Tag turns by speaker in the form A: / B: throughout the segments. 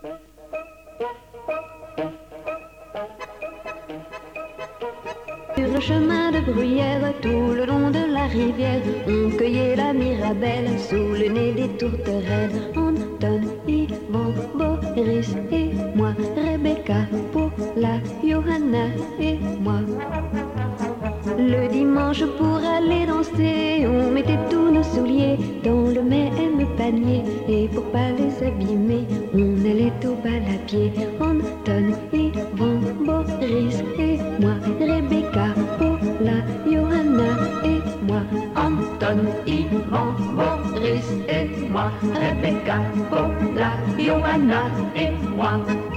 A: Sur le chemin de Bruyère, tout le long de la rivière, on cueillait la mirabelle sous le nez des tourterelles. Anton, Yvan, Boris et moi, Rebecca, Paula, Johanna et moi. Le dimanche pour aller danser, on mettait tous nos souliers dans le même panier. Et pour pas les abîmer, on allait au bal à pied. Anton, Yvan, Boris et moi, Rebecca, Paula, Johanna et moi. Anton, Yvan, Boris et moi, Rebecca, Paula, Johanna et moi.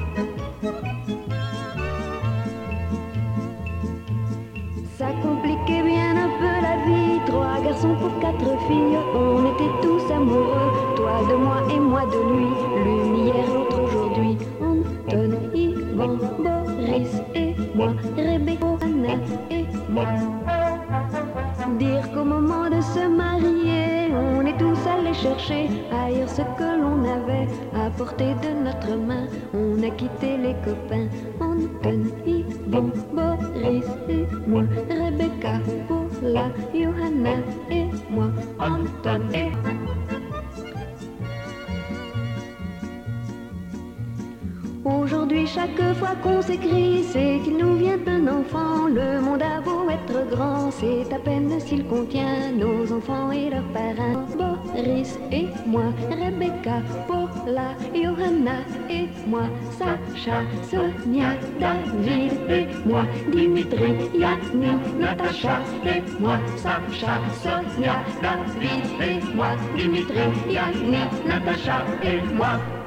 A: Ça compliquait bien un peu la vie, 3 garçons pour 4 filles, on était tous amoureux, toi de moi et moi de lui, l'une hier, l'autre aujourd'hui. Anton, Yvan, Boris et moi, Rebecca, Anna et moi. Dire qu'au moment de se marier, on est tous allés chercher ailleurs ce que l'on avait à portée de notre main. On a quitté les copains, Anton, Yvan, Boris et moi, Rebecca, Paula, Johanna et moi, Anton et aujourd'hui, chaque fois qu'on s'écrit, c'est qu'il nous vient un enfant. Le monde a beau être grand, c'est à peine s'il contient nos enfants et leurs parents. Boris et moi, Rebecca, Paula, Johanna et moi, Sacha, Sonia, David et moi, Dimitri, Yanni, Natacha et moi, Sacha, Sonia, David et moi, Dimitri, Yanni, Natacha et moi.